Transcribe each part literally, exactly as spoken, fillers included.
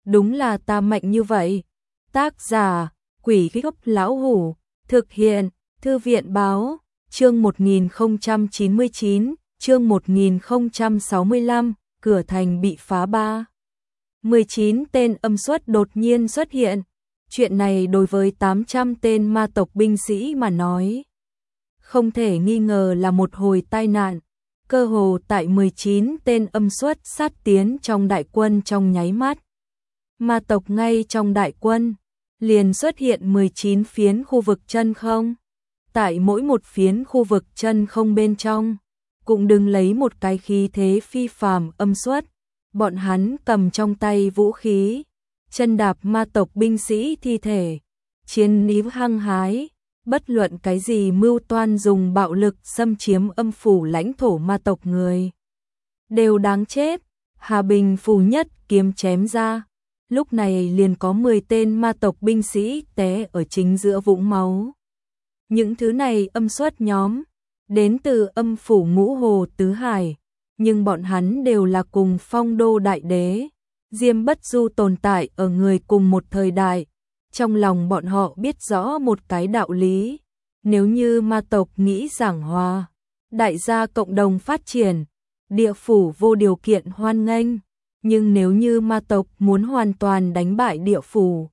đúng là ta mạnh như vậy. Tác giả, Quỷ Gốc Lão Hủ, thực hiện, Thư viện báo, chương một nghìn không trăm chín mươi chín, chương một nghìn không trăm sáu mươi lăm, cửa thành bị phá ba. mười chín tên âm xuất đột nhiên xuất hiện. Chuyện này đối với tám trăm tên ma tộc binh sĩ mà nói, không thể nghi ngờ là một hồi tai nạn. Cơ hồ tại mười chín tên âm xuất sát tiến trong đại quân trong nháy mắt. Ma tộc ngay trong đại quân, liền xuất hiện mười chín phiến khu vực chân không. Tại mỗi một phiến khu vực chân không bên trong, cũng đừng lấy một cái khí thế phi phàm âm xuất. Bọn hắn cầm trong tay vũ khí, chân đạp ma tộc binh sĩ thi thể, chiến ý hăng hái. Bất luận cái gì mưu toan dùng bạo lực xâm chiếm âm phủ lãnh thổ ma tộc người, đều đáng chết. Hà Bình phù nhất kiếm chém ra, lúc này liền có mười tên ma tộc binh sĩ té ở chính giữa vũng máu. Những thứ này âm xuất nhóm, đến từ âm phủ ngũ hồ tứ hải, nhưng bọn hắn đều là cùng Phong Đô đại đế, Diêm Bất Du tồn tại ở người cùng một thời đại. Trong lòng bọn họ biết rõ một cái đạo lý, nếu như ma tộc nghĩ giảng hòa, đại gia cộng đồng phát triển, địa phủ vô điều kiện hoan nghênh, nhưng nếu như ma tộc muốn hoàn toàn đánh bại địa phủ,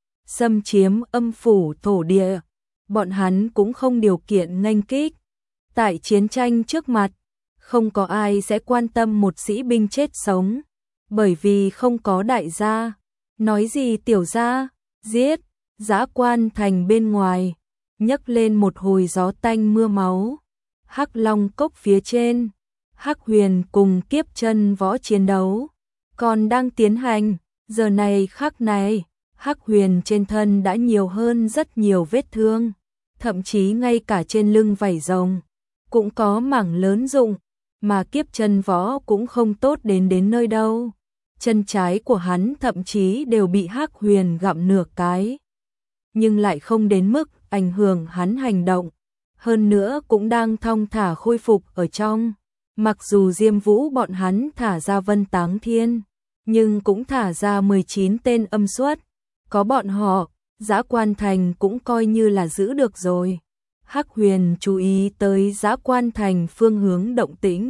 xâm chiếm âm phủ thổ địa, bọn hắn cũng không điều kiện nghênh kích. Tại chiến tranh trước mặt, không có ai sẽ quan tâm một sĩ binh chết sống, bởi vì không có đại gia, nói gì tiểu gia, giết. Dã Quan thành bên ngoài, nhấc lên một hồi gió tanh mưa máu. Hắc Long cốc phía trên, Hắc Huyền cùng Kiếp Chân Võ chiến đấu còn đang tiến hành. Giờ này khắc này, Hắc Huyền trên thân đã nhiều hơn rất nhiều vết thương, thậm chí ngay cả trên lưng vảy rồng cũng có mảng lớn rụng, mà Kiếp Chân Võ cũng không tốt đến đến nơi đâu. Chân trái của hắn thậm chí đều bị Hắc Huyền gặm nửa cái, nhưng lại không đến mức ảnh hưởng hắn hành động, hơn nữa cũng đang thong thả khôi phục ở trong. Mặc dù Diêm Vũ bọn hắn thả ra Vân Táng Thiên, nhưng cũng thả ra mười chín tên âm xuất, có bọn họ, Dã Quan thành cũng coi như là giữ được rồi. Hắc Huyền chú ý tới Dã Quan thành phương hướng động tĩnh,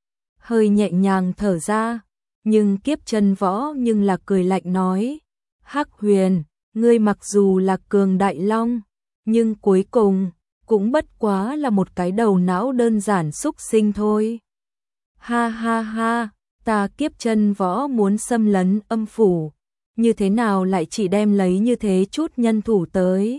hơi nhẹ nhàng thở ra, nhưng Kiếp Chân Võ nhưng là cười lạnh nói: Hắc Huyền, ngươi mặc dù là cường đại long, nhưng cuối cùng cũng bất quá là một cái đầu não đơn giản xúc sinh thôi. Ha ha ha, ta Kiếp Chân Võ muốn xâm lấn âm phủ, như thế nào lại chỉ đem lấy như thế chút nhân thủ tới?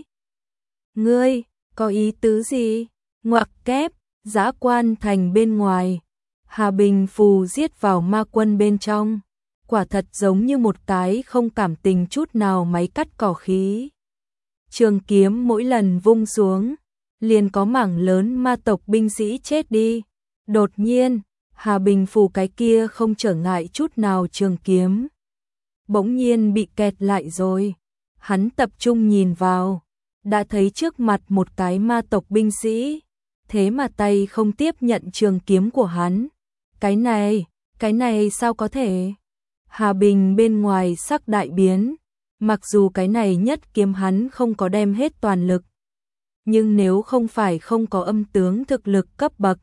Ngươi, có ý tứ gì? Ngoặc kép, Dã Quan thành bên ngoài, Hà Bình phù giết vào ma quân bên trong. Quả thật giống như một cái không cảm tình chút nào máy cắt cỏ khí. Trường kiếm mỗi lần vung xuống, liền có mảng lớn ma tộc binh sĩ chết đi. Đột nhiên, Hà Bình phù cái kia không trở ngại chút nào trường kiếm, bỗng nhiên bị kẹt lại rồi. Hắn tập trung nhìn vào, đã thấy trước mặt một cái ma tộc binh sĩ, thế mà tay không tiếp nhận trường kiếm của hắn. Cái này, cái này sao có thể? Hà Bình bên ngoài sắc đại biến, mặc dù cái này nhất kiếm hắn không có đem hết toàn lực, nhưng nếu không phải không có âm tướng thực lực cấp bậc,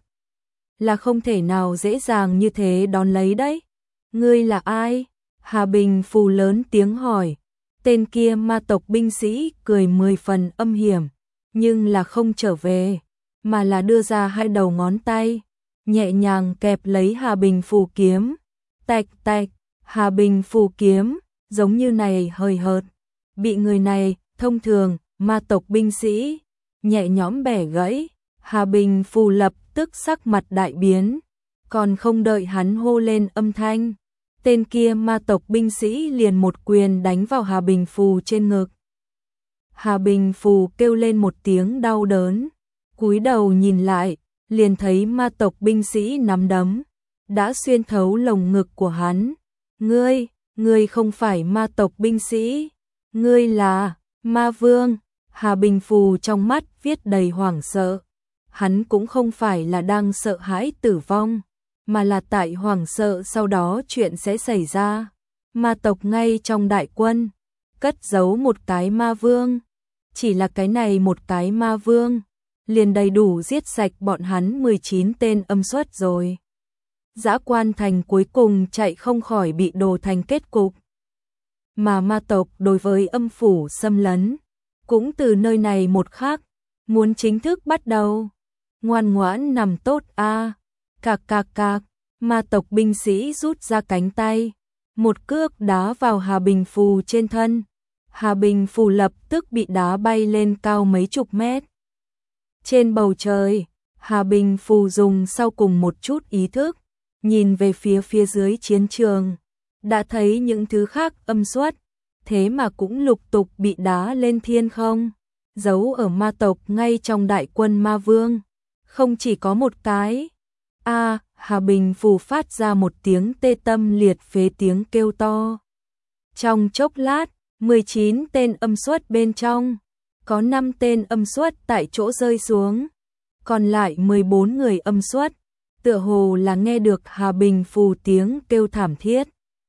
là không thể nào dễ dàng như thế đón lấy đấy. Ngươi là ai? Hà Bình phù lớn tiếng hỏi. Tên kia ma tộc binh sĩ cười mười phần âm hiểm, nhưng là không trở về, mà là đưa ra hai đầu ngón tay, nhẹ nhàng kẹp lấy Hà Bình phù kiếm. Tạch tạch, Hà Bình phù kiếm, giống như này hời hợt, bị người này, thông thường, ma tộc binh sĩ, nhẹ nhõm bẻ gãy. Hà Bình phù lập tức sắc mặt đại biến, còn không đợi hắn hô lên âm thanh, tên kia ma tộc binh sĩ liền một quyền đánh vào Hà Bình phù trên ngực. Hà Bình phù kêu lên một tiếng đau đớn, cúi đầu nhìn lại, liền thấy ma tộc binh sĩ nắm đấm đã xuyên thấu lồng ngực của hắn. Ngươi, ngươi không phải ma tộc binh sĩ, ngươi là ma vương. Hà Bình phù trong mắt viết đầy hoảng sợ. Hắn cũng không phải là đang sợ hãi tử vong, mà là tại hoảng sợ sau đó chuyện sẽ xảy ra. ma tộc ngay trong đại quân, cất giấu một cái ma vương. Chỉ là cái này một cái ma vương, liền đầy đủ giết sạch bọn hắn mười chín tên âm xuất rồi. Dã Quan Thành cuối cùng chạy không khỏi bị đồ thành kết cục. Mà ma tộc đối với âm phủ xâm lấn, cũng từ nơi này một khắc, muốn chính thức bắt đầu. Ngoan ngoãn nằm tốt a à. Cạc cạc cạc, ma tộc binh sĩ rút ra cánh tay, một cước đá vào Hà Bình Phù trên thân. Hà Bình Phù lập tức bị đá bay lên cao mấy chục mét. Trên bầu trời, Hà Bình Phù dùng sau cùng một chút ý thức, nhìn về phía phía dưới chiến trường, đã thấy những thứ khác âm xuất, thế mà cũng lục tục bị đá lên thiên không, giấu ở ma tộc ngay trong đại quân ma vương. Không chỉ có một cái. A, à, Hà Bình Phù phát ra một tiếng tê tâm liệt phế tiếng kêu to. Trong chốc lát, mười chín tên âm xuất bên trong, có năm tên âm xuất tại chỗ rơi xuống, còn lại mười bốn người âm xuất, tựa hồ là nghe được Hà Bình Phù tiếng kêu thảm thiết.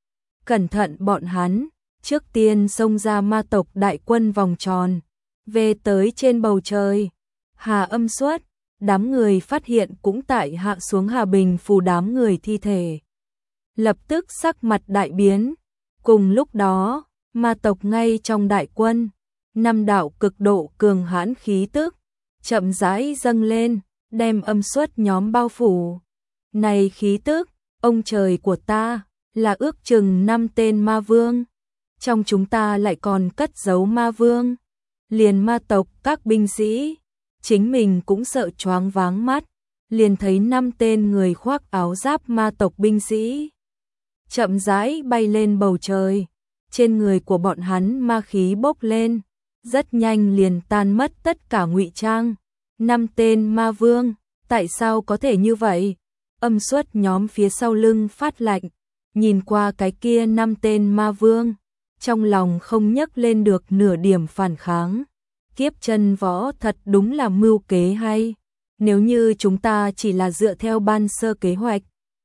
Cẩn thận bọn hắn, trước tiên xông ra ma tộc đại quân vòng tròn, về tới trên bầu trời. Hà âm xuất, đám người phát hiện cũng tại hạ xuống Hà Bình Phù đám người thi thể. Lập tức sắc mặt đại biến, cùng lúc đó, ma tộc ngay trong đại quân, năm đạo cực độ cường hãn khí tức, chậm rãi dâng lên, đem âm xuất nhóm bao phủ. Này khí tức, ông trời của ta, là ước chừng năm tên ma vương. Trong chúng ta lại còn cất giấu ma vương. Liền ma tộc các binh sĩ, chính mình cũng sợ choáng váng mắt, liền thấy năm tên người khoác áo giáp ma tộc binh sĩ chậm rãi bay lên bầu trời. Trên người của bọn hắn ma khí bốc lên, rất nhanh liền tan mất tất cả ngụy trang. Năm tên ma vương, tại sao có thể như vậy? Âm xuất nhóm phía sau lưng phát lạnh, nhìn qua cái kia năm tên ma vương, trong lòng không nhấc lên được nửa điểm phản kháng. Kiếp chân võ thật đúng là mưu kế hay. Nếu như chúng ta chỉ là dựa theo ban sơ kế hoạch,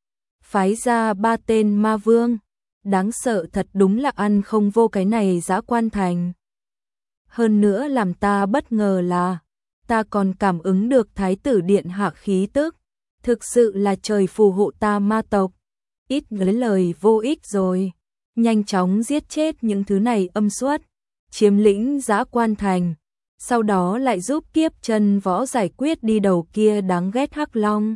phái ra ba tên ma vương, đáng sợ thật đúng là ăn không vô cái này Dã Quan Thành. Hơn nữa làm ta bất ngờ là, ta còn cảm ứng được Thái tử điện hạ khí tức, thực sự là trời phù hộ ta ma tộc. Ít lấy lời vô ích rồi, nhanh chóng giết chết những thứ này âm xuất, chiếm lĩnh Dã Quan Thành, sau đó lại giúp Kiếp chân võ giải quyết đi đầu kia đáng ghét hắc long.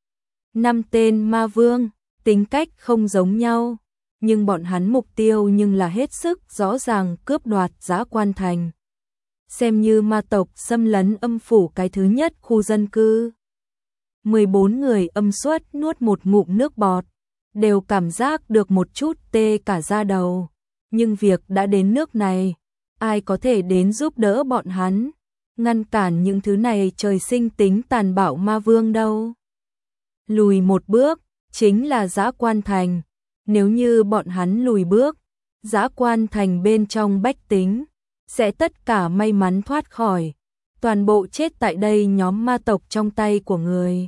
Năm tên ma vương, tính cách không giống nhau, nhưng bọn hắn mục tiêu nhưng là hết sức rõ ràng, cướp đoạt Dã Quan Thành. Xem như ma tộc xâm lấn âm phủ cái thứ nhất khu dân cư. mười bốn người âm xuất nuốt một ngụm nước bọt, đều cảm giác được một chút tê cả da đầu. Nhưng việc đã đến nước này, ai có thể đến giúp đỡ bọn hắn, ngăn cản những thứ này trời sinh tính tàn bạo ma vương đâu. Lùi một bước, chính là Dã Quan Thành. Nếu như bọn hắn lùi bước, Dã Quan Thành bên trong bách tính sẽ tất cả may mắn thoát khỏi, toàn bộ chết tại đây nhóm ma tộc trong tay của người.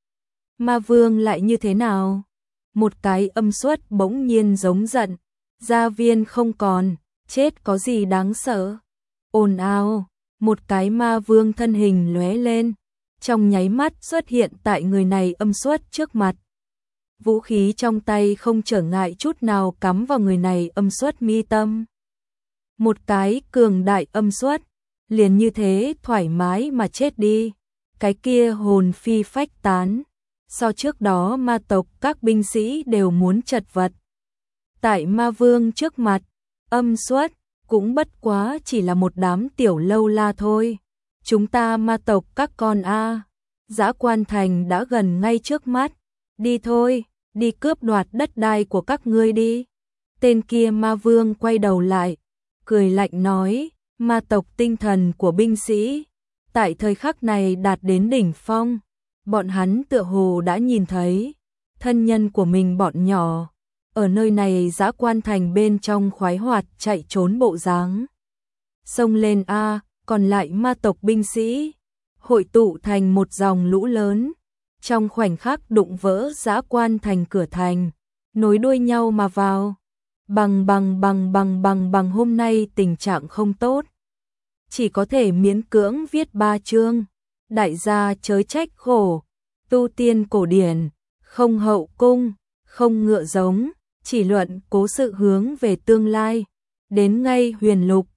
Ma vương lại như thế nào? Một cái âm xuất bỗng nhiên giống giận, gia viên không còn, chết có gì đáng sợ. Ồn ào, một cái ma vương thân hình lóe lên, trong nháy mắt xuất hiện tại người này âm xuất trước mặt. Vũ khí trong tay không trở ngại chút nào cắm vào người này âm xuất mi tâm. Một cái cường đại âm xuất, liền như thế thoải mái mà chết đi. Cái kia hồn phi phách tán. So trước đó ma tộc các binh sĩ đều muốn chật vật. Tại ma vương trước mặt, âm xuất cũng bất quá chỉ là một đám tiểu lâu la thôi. Chúng ta ma tộc các con a, Dã Quan Thành đã gần ngay trước mắt. Đi thôi, đi cướp đoạt đất đai của các ngươi đi. Tên kia ma vương quay đầu lại, cười lạnh nói, ma tộc tinh thần của binh sĩ tại thời khắc này đạt đến đỉnh phong. Bọn hắn tựa hồ đã nhìn thấy thân nhân của mình bọn nhỏ ở nơi này Dã Quan Thành bên trong khoái hoạt chạy trốn bộ dáng. Xông lên a, còn lại ma tộc binh sĩ hội tụ thành một dòng lũ lớn, trong khoảnh khắc đụng vỡ Dã Quan Thành cửa thành, nối đuôi nhau mà vào. Bằng bằng bằng bằng bằng bằng hôm nay tình trạng không tốt. Chỉ có thể miễn cưỡng viết ba chương. Đại gia chớ trách khổ. Tu tiên cổ điển, không hậu cung, không ngựa giống, chỉ luận cố sự hướng về tương lai. Đến ngay huyền lục,